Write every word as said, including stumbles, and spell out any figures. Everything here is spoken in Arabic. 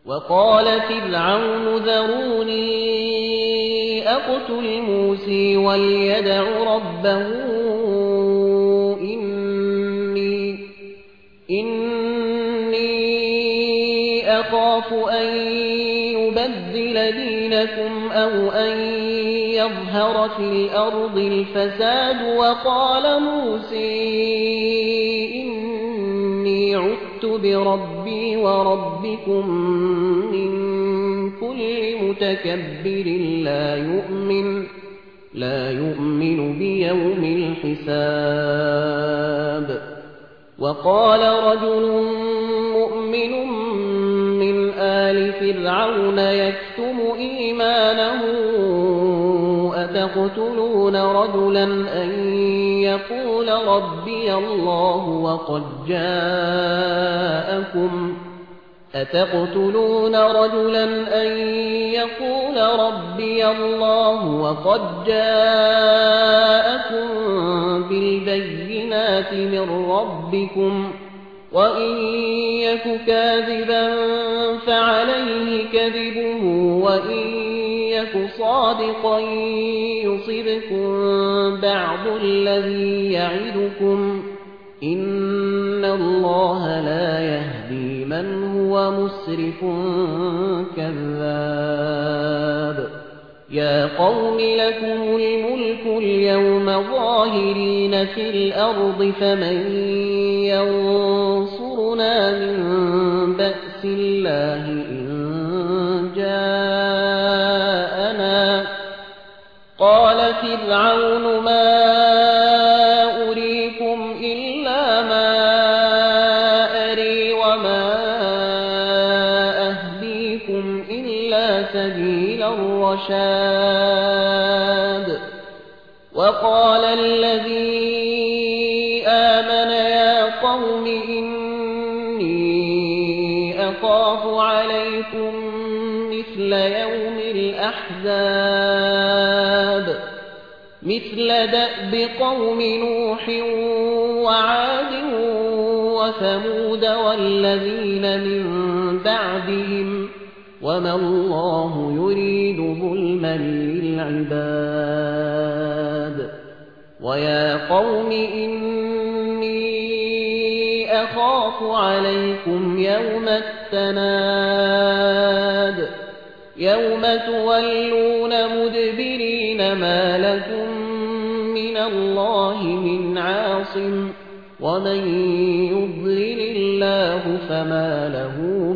وقال فرعون ذروني أقتل موسى وليدع ربه إني, إني أخاف أن يبدل دينكم أو أن يظهر في الأرض الفساد. وقال موسى إني عدت بربي وربكم من كل متكبر لا يؤمن, لا يؤمن بيوم الحساب. وقال رجل مؤمن من آل فرعون يكتم إيمانه أتقتلون رجلا أن يقول ربي الله وقد جاءكم أتقتلون رجلا أن يقول ربي الله وقد جاءكم بالبينات من ربكم وإن يك كاذبا فعليه كذبه وإن يك صادقا يصبكم بعض الذي يعدكم إن الله لا يهدي من هو مسرف كذاب. يا قوم لكم الملك اليوم ظاهرين في الأرض فمن ينصرنا من بأس الله إن جاءنا. قال فرعون ما أريكم إلا ما أري وما أهديكم إلا سبيل الرشاد. وقال الذي آمن يا قوم إني أخاف عليكم مثل يوم الأحزاب مثل دأب قوم نوح وعاد وثمود والذين من بعدهم وما الله يريد ظلما للعباد. ويا قوم إني أخاف عليكم يوم التناد يوم تولون مدبرين ما لكم من الله من عاصم ومن يضلل الله فما له